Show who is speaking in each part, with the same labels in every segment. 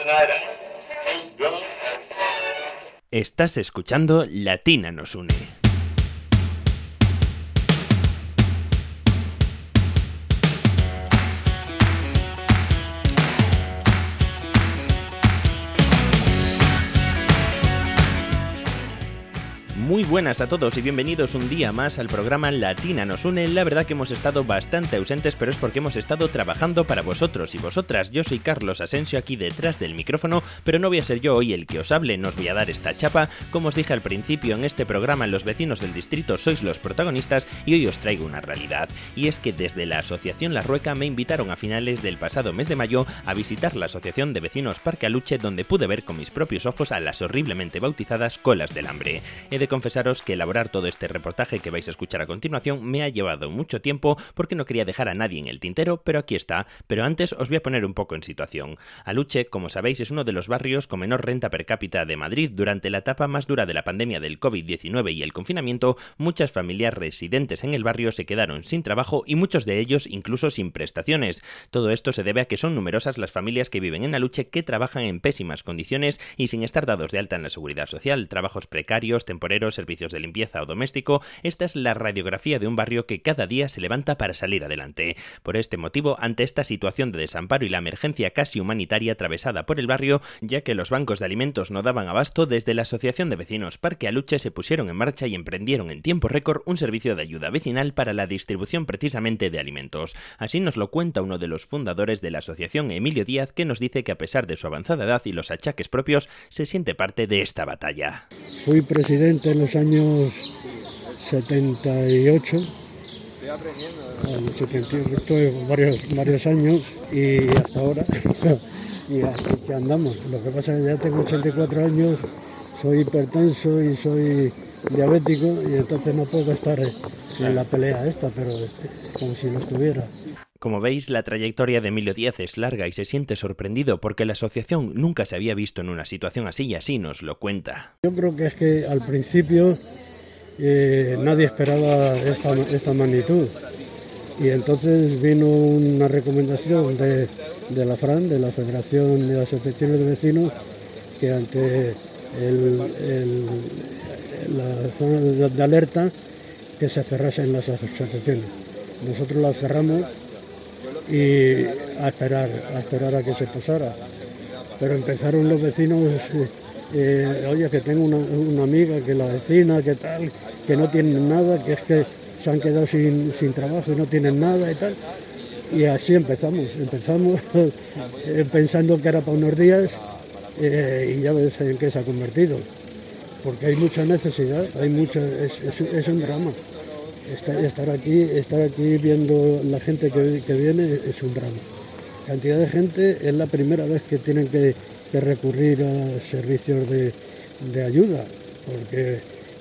Speaker 1: Estás escuchando Latina nos une. Muy buenas a todos y bienvenidos un día más al programa Latina nos une. La verdad que hemos estado bastante ausentes, pero es porque hemos estado trabajando para vosotros y vosotras. Yo soy Carlos Asensio aquí detrás del micrófono, pero no voy a ser yo hoy el que os hable, no os voy a dar esta chapa. Como os dije al principio, en este programa los vecinos del distrito sois los protagonistas y hoy os traigo una realidad. Y es que desde la Asociación La Rueca me invitaron a finales del pasado mes de mayo a visitar la Asociación de Vecinos Parque Aluche, donde pude ver con mis propios ojos a las horriblemente bautizadas colas del hambre. He de confesaros que elaborar todo este reportaje que vais a escuchar a continuación me ha llevado mucho tiempo porque no quería dejar a nadie en el tintero, pero aquí está. Pero antes os voy a poner un poco en situación. Aluche, como sabéis, es uno de los barrios con menor renta per cápita de Madrid. Durante la etapa más dura de la pandemia del COVID-19 y el confinamiento, muchas familias residentes en el barrio se quedaron sin trabajo y muchos de ellos incluso sin prestaciones. Todo esto se debe a que son numerosas las familias que viven en Aluche que trabajan en pésimas condiciones y sin estar dados de alta en la seguridad social, trabajos precarios, temporeros, servicios de limpieza o doméstico. Esta es la radiografía de un barrio que cada día se levanta para salir adelante. Por este motivo, ante esta situación de desamparo y la emergencia casi humanitaria atravesada por el barrio, ya que los bancos de alimentos no daban abasto, desde la Asociación de Vecinos Parque Aluche se pusieron en marcha y emprendieron en tiempo récord un servicio de ayuda vecinal para la distribución precisamente de alimentos. Así nos lo cuenta uno de los fundadores de la asociación, Emilio Díaz, que nos dice que a pesar de su avanzada edad y los achaques propios, se siente parte de esta batalla.
Speaker 2: Fui presidente en los años 78, estuve varios años y hasta ahora, y así que andamos. Lo que pasa es que ya tengo 84 años, soy hipertenso y soy diabético y entonces no puedo estar en la pelea esta, pero como si lo estuviera.
Speaker 1: Como veis, la trayectoria de Emilio Díaz es larga y se siente sorprendido porque la asociación nunca se había visto en una situación así y así nos lo cuenta.
Speaker 2: Yo creo que es que al principio nadie esperaba esta magnitud y entonces vino una recomendación de la FRAN, de la Federación de Asociaciones de Vecinos, que ante la zona de alerta que se cerrasen las asociaciones. Nosotros las cerramos y a esperar a que se pasara. Pero empezaron los vecinos, oye, que tengo una amiga, que la vecina, que tal, que no tienen nada, que es que se han quedado sin trabajo y no tienen nada y tal. Y así empezamos pensando que era para unos días y ya ves en qué se ha convertido. Porque hay mucha necesidad, es un drama. Estar aquí viendo la gente que viene es un drama. Cantidad de gente, es la primera vez que tienen que recurrir a servicios de ayuda, porque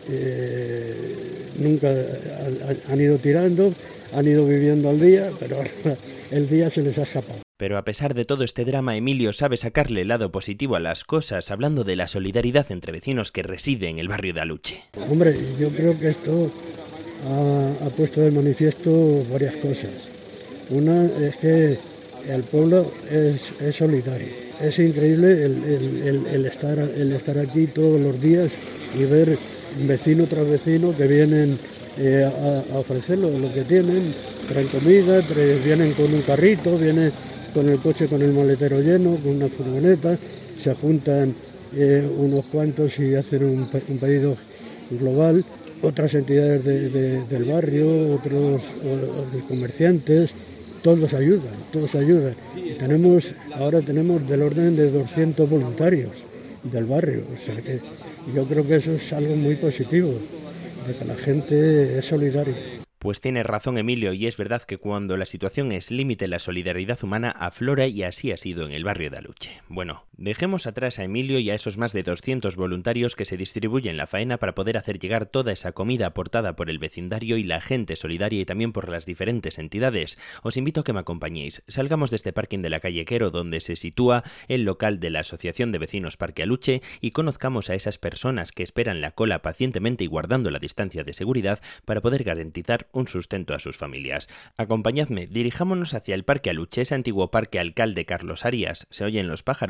Speaker 2: nunca han ido tirando, han ido viviendo al día, pero ahora el día se les ha escapado.
Speaker 1: Pero a pesar de todo este drama, Emilio sabe sacarle el lado positivo a las cosas, hablando de la solidaridad entre vecinos que residen en el barrio de Aluche.
Speaker 2: Hombre, yo creo que esto ha puesto de manifiesto varias cosas. Una es que el pueblo es solidario. Es increíble el estar aquí todos los días y ver vecino tras vecino que vienen a ofrecerlo lo que tienen, traen comida, vienen con un carrito, vienen con el coche con el maletero lleno, con una furgoneta, se juntan unos cuantos y hacen un pedido global. Otras entidades del barrio, otros comerciantes, todos ayudan. Ahora tenemos del orden de 200 voluntarios del barrio, o sea que yo creo que eso es algo muy positivo, de que la gente es solidaria.
Speaker 1: Pues tiene razón Emilio, y es verdad que cuando la situación es límite, la solidaridad humana aflora, y así ha sido en el barrio de Aluche. Bueno, dejemos atrás a Emilio y a esos más de 200 voluntarios que se distribuyen la faena para poder hacer llegar toda esa comida aportada por el vecindario y la gente solidaria y también por las diferentes entidades. Os invito a que me acompañéis. Salgamos de este parking de la calle Quero, donde se sitúa el local de la Asociación de Vecinos Parque Aluche, y conozcamos a esas personas que esperan la cola pacientemente y guardando la distancia de seguridad para poder garantizar un sustento a sus familias. Acompañadme, dirijámonos hacia el Parque Aluche, ese antiguo parque alcalde Carlos Arias. Se oyen los pájaros, el bullicio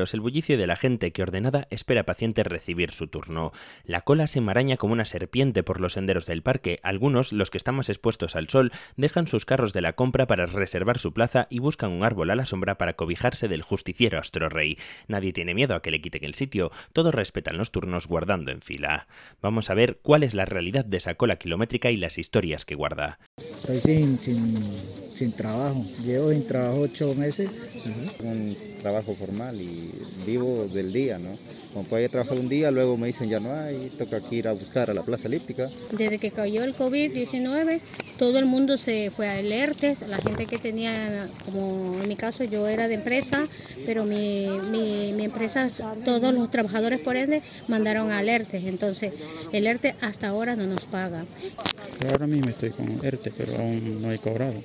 Speaker 1: beneficio de la gente que ordenada espera paciente recibir su turno. La cola se enmaraña como una serpiente por los senderos del parque. Algunos, los que están más expuestos al sol, dejan sus carros de la compra para reservar su plaza y buscan un árbol a la sombra para cobijarse del justiciero astrorrey. Nadie tiene miedo a que le quiten el sitio, todos respetan los turnos guardando en fila. Vamos a ver cuál es la realidad de esa cola kilométrica y las historias que guarda.
Speaker 3: Estoy sin trabajo, llevo sin trabajo 8 meses.
Speaker 4: Un trabajo formal y vivo del día, ¿no? Como puedo trabajar un día, luego me dicen ya no hay, toca aquí ir a buscar a la plaza elíptica.
Speaker 5: Desde que cayó el COVID-19, todo el mundo se fue a ERTES, la gente que tenía, como en mi caso yo era de empresa, pero mi empresa, todos los trabajadores por ende mandaron a ERTES, entonces el ERTE hasta ahora no nos paga.
Speaker 6: Ahora mismo estoy con ERTE, pero aún no he cobrado.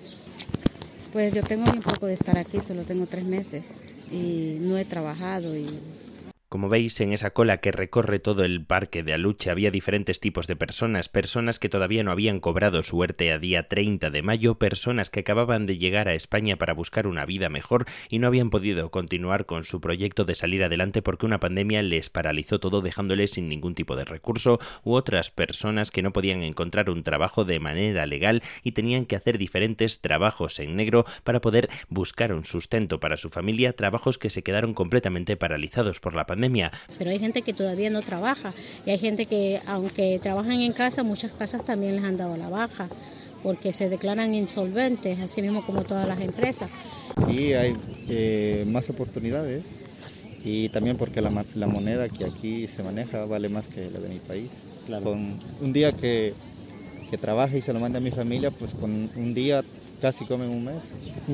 Speaker 7: Pues yo tengo bien poco de estar aquí, solo tengo 3 meses y no he trabajado y...
Speaker 1: Como veis, en esa cola que recorre todo el parque de Aluche había diferentes tipos de personas que todavía no habían cobrado su ERTE a día 30 de mayo, personas que acababan de llegar a España para buscar una vida mejor y no habían podido continuar con su proyecto de salir adelante porque una pandemia les paralizó todo dejándoles sin ningún tipo de recurso, u otras personas que no podían encontrar un trabajo de manera legal y tenían que hacer diferentes trabajos en negro para poder buscar un sustento para su familia, trabajos que se quedaron completamente paralizados por la pandemia.
Speaker 5: Pero hay gente que todavía no trabaja y hay gente que, aunque trabajan en casa, muchas casas también les han dado la baja porque se declaran insolventes, así mismo como todas las empresas.
Speaker 4: Y hay más oportunidades y también porque la moneda que aquí se maneja vale más que la de mi país. Claro. Con un día que trabaje y se lo mande a mi familia, pues con un día casi comen un mes.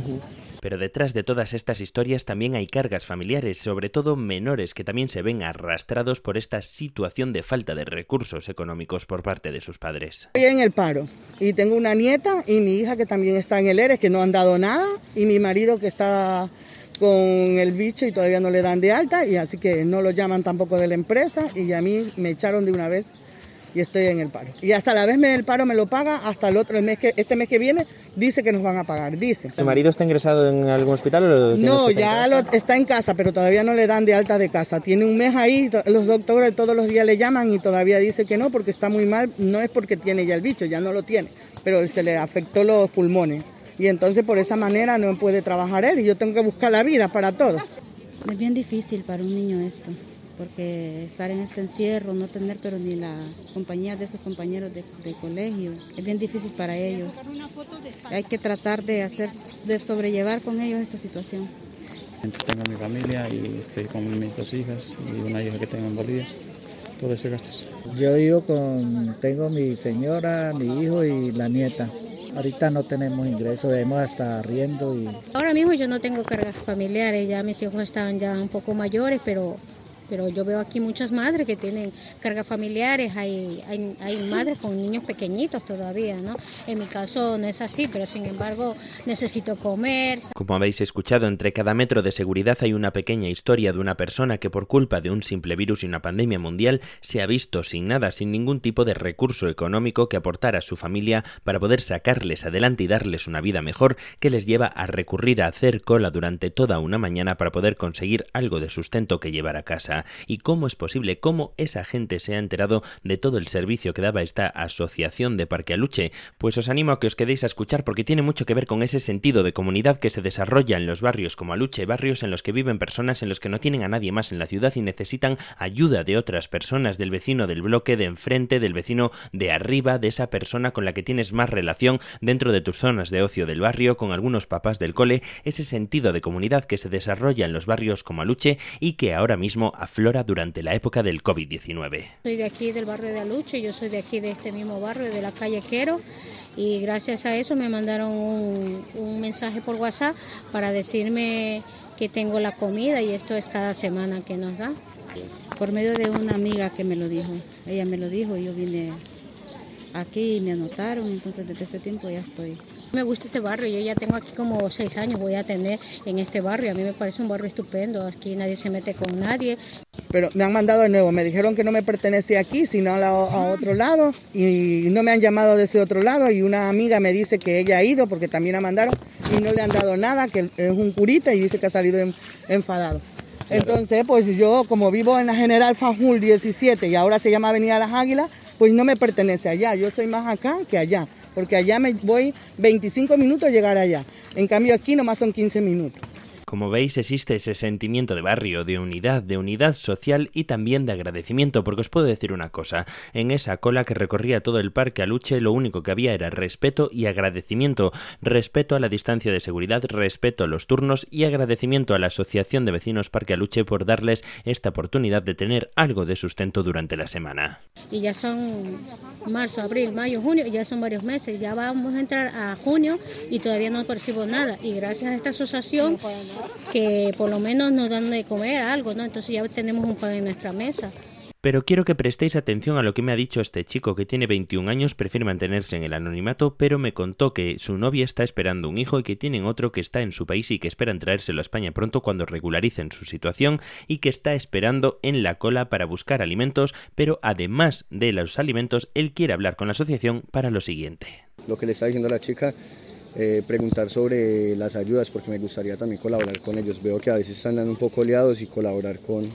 Speaker 1: Pero detrás de todas estas historias también hay cargas familiares, sobre todo menores que también se ven arrastrados por esta situación de falta de recursos económicos por parte de sus padres.
Speaker 8: Estoy en el paro y tengo una nieta y mi hija que también está en el ERES, que no han dado nada, y mi marido que está con el bicho y todavía no le dan de alta, y así que no lo llaman tampoco de la empresa y a mí me echaron de una vez y estoy en el paro. Y hasta la vez el paro me lo paga, hasta este mes que viene dice que nos van a pagar, dice.
Speaker 1: ¿Tu marido está ingresado en algún hospital o lo tiene
Speaker 8: No,
Speaker 1: usted
Speaker 8: ya está en casa, pero todavía no le dan de alta de casa. Tiene un mes ahí, los doctores todos los días le llaman y todavía dice que no, porque está muy mal, no es porque tiene ya el bicho, ya no lo tiene, pero se le afectó los pulmones. Y entonces por esa manera no puede trabajar él y yo tengo que buscar la vida para todos.
Speaker 7: Es bien difícil para un niño esto, porque estar en este encierro, no tener pero ni la compañía de sus compañeros de colegio, es bien difícil para ellos. Hay que tratar de sobrellevar con ellos esta situación.
Speaker 6: Tengo mi familia y estoy con mis 2 hijas y una hija que tengo en Bolivia. Todo ese gasto.
Speaker 3: Yo tengo mi señora, mi hijo y la nieta. Ahorita no tenemos ingresos, debemos hasta arriendo.
Speaker 5: Ahora mismo yo no tengo cargas familiares, ya mis hijos están ya un poco mayores, pero yo veo aquí muchas madres que tienen cargas familiares, hay madres con niños pequeñitos todavía, ¿no? En mi caso no es así, pero sin embargo necesito comer.
Speaker 1: Como habéis escuchado, entre cada metro de seguridad hay una pequeña historia de una persona que por culpa de un simple virus y una pandemia mundial se ha visto sin nada, sin ningún tipo de recurso económico que aportar a su familia para poder sacarles adelante y darles una vida mejor, que les lleva a recurrir a hacer cola durante toda una mañana para poder conseguir algo de sustento que llevar a casa. ¿Y cómo es posible? ¿Cómo esa gente se ha enterado de todo el servicio que daba esta asociación de Parque Aluche? Pues os animo a que os quedéis a escuchar porque tiene mucho que ver con ese sentido de comunidad que se desarrolla en los barrios como Aluche, barrios en los que viven personas en los que no tienen a nadie más en la ciudad y necesitan ayuda de otras personas, del vecino del bloque de enfrente, del vecino de arriba, de esa persona con la que tienes más relación dentro de tus zonas de ocio del barrio, con algunos papás del cole, ese sentido de comunidad que se desarrolla en los barrios como Aluche y que ahora mismo aflora durante la época del COVID-19.
Speaker 5: Soy de aquí del barrio de Aluche, yo soy de aquí de este mismo barrio, de la calle Quero, y gracias a eso me mandaron un mensaje por WhatsApp para decirme que tengo la comida y esto es cada semana que nos da.
Speaker 7: Por medio de una amiga que me lo dijo, ella me lo dijo y yo vine aquí y me anotaron, entonces desde ese tiempo ya estoy.
Speaker 5: Me gusta este barrio, yo ya tengo aquí como 6 años, voy a tener en este barrio, a mí me parece un barrio estupendo, aquí nadie se mete con nadie.
Speaker 8: Pero me han mandado de nuevo, me dijeron que no me pertenece aquí, sino a otro lado, y no me han llamado de ese otro lado, y una amiga me dice que ella ha ido, porque también la mandaron, y no le han dado nada, que es un curita, y dice que ha salido enfadado. Entonces, pues yo como vivo en la General Fanjul 17 y ahora se llama Avenida Las Águilas, pues no me pertenece allá. Yo estoy más acá que allá, porque allá me voy 25 minutos a llegar allá. En cambio aquí nomás son 15 minutos.
Speaker 1: Como veis, existe ese sentimiento de barrio, de unidad social y también de agradecimiento, porque os puedo decir una cosa, en esa cola que recorría todo el Parque Aluche lo único que había era respeto y agradecimiento, respeto a la distancia de seguridad, respeto a los turnos y agradecimiento a la Asociación de Vecinos Parque Aluche por darles esta oportunidad de tener algo de sustento durante la semana.
Speaker 5: Y ya son marzo, abril, mayo, junio, ya son varios meses, ya vamos a entrar a junio y todavía no percibo nada, y gracias a esta asociación que por lo menos nos dan de comer algo, ¿no? Entonces ya tenemos un pan en nuestra mesa.
Speaker 1: Pero quiero que prestéis atención a lo que me ha dicho este chico que tiene 21 años, prefiere mantenerse en el anonimato, pero me contó que su novia está esperando un hijo y que tienen otro que está en su país y que esperan traérselo a España pronto cuando regularicen su situación, y que está esperando en la cola para buscar alimentos, pero además de los alimentos, él quiere hablar con la asociación para lo siguiente.
Speaker 9: Lo que le está diciendo a la chica, preguntar sobre las ayudas, porque me gustaría también colaborar con ellos. Veo que a veces están un poco liados y colaborar con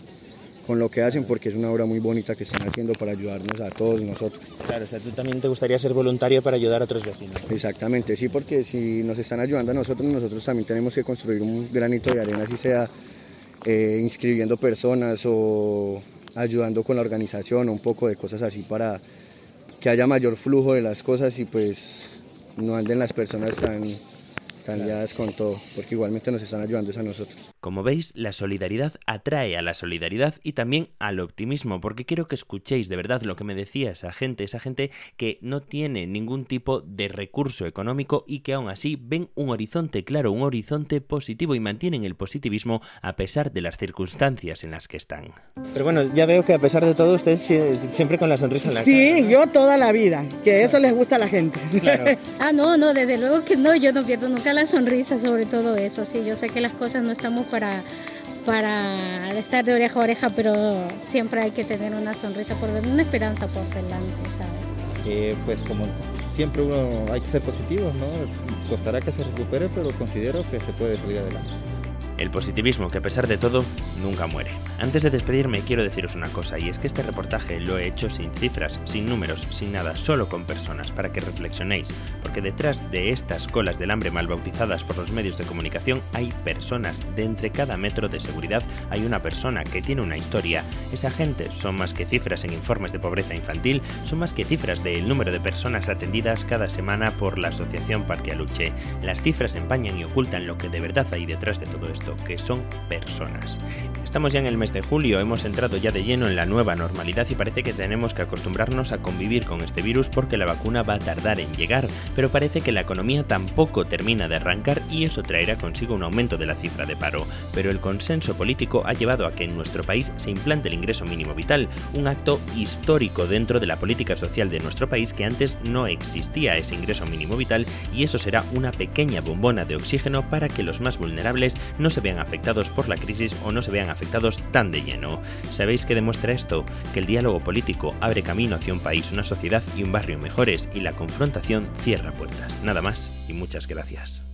Speaker 9: lo que hacen, porque es una obra muy bonita que están haciendo para ayudarnos a todos nosotros.
Speaker 1: Claro, o sea, tú también te gustaría ser voluntario para ayudar a otros vecinos.
Speaker 9: Exactamente, sí, porque si nos están ayudando a nosotros también tenemos que construir un granito de arena, así sea inscribiendo personas o ayudando con la organización, un poco de cosas así para que haya mayor flujo de las cosas y pues no anden las personas tan liadas con todo, porque igualmente nos están ayudando a nosotros.
Speaker 1: Como veis, la solidaridad atrae a la solidaridad y también al optimismo, porque quiero que escuchéis de verdad lo que me decía esa gente que no tiene ningún tipo de recurso económico y que aún así ven un horizonte claro, un horizonte positivo y mantienen el positivismo a pesar de las circunstancias en las que están. Pero bueno, ya veo que a pesar de todo ustedes siempre con la sonrisa en la cara.
Speaker 8: Sí, yo toda la vida, que eso les gusta a la gente.
Speaker 1: Claro.
Speaker 5: No, desde luego que no, yo no pierdo nunca la sonrisa sobre todo eso, sí, yo sé que las cosas no estamos para estar de oreja a oreja, pero siempre hay que tener una sonrisa, una esperanza por delante, ¿sabes?
Speaker 4: Pues como siempre uno hay que ser positivos, ¿no? Costará que se recupere, pero considero que se puede salir adelante.
Speaker 1: El positivismo, que a pesar de todo, nunca muere. Antes de despedirme, quiero deciros una cosa, y es que este reportaje lo he hecho sin cifras, sin números, sin nada, solo con personas, para que reflexionéis, porque detrás de estas colas del hambre mal bautizadas por los medios de comunicación hay personas. De entre cada metro de seguridad hay una persona que tiene una historia. Esa gente son más que cifras en informes de pobreza infantil, son más que cifras del número de personas atendidas cada semana por la Asociación Parque Aluche. Las cifras empañan y ocultan lo que de verdad hay detrás de todo esto, que son personas. Estamos ya en el mes de julio, hemos entrado ya de lleno en la nueva normalidad y parece que tenemos que acostumbrarnos a convivir con este virus porque la vacuna va a tardar en llegar, pero parece que la economía tampoco termina de arrancar y eso traerá consigo un aumento de la cifra de paro. Pero el consenso político ha llevado a que en nuestro país se implante el ingreso mínimo vital, un acto histórico dentro de la política social de nuestro país, que antes no existía ese ingreso mínimo vital, y eso será una pequeña bombona de oxígeno para que los más vulnerables no se vean afectados por la crisis o no se vean afectados tan de lleno. ¿Sabéis qué demuestra esto? Que el diálogo político abre camino hacia un país, una sociedad y un barrio mejores, y la confrontación cierra puertas. Nada más y muchas gracias.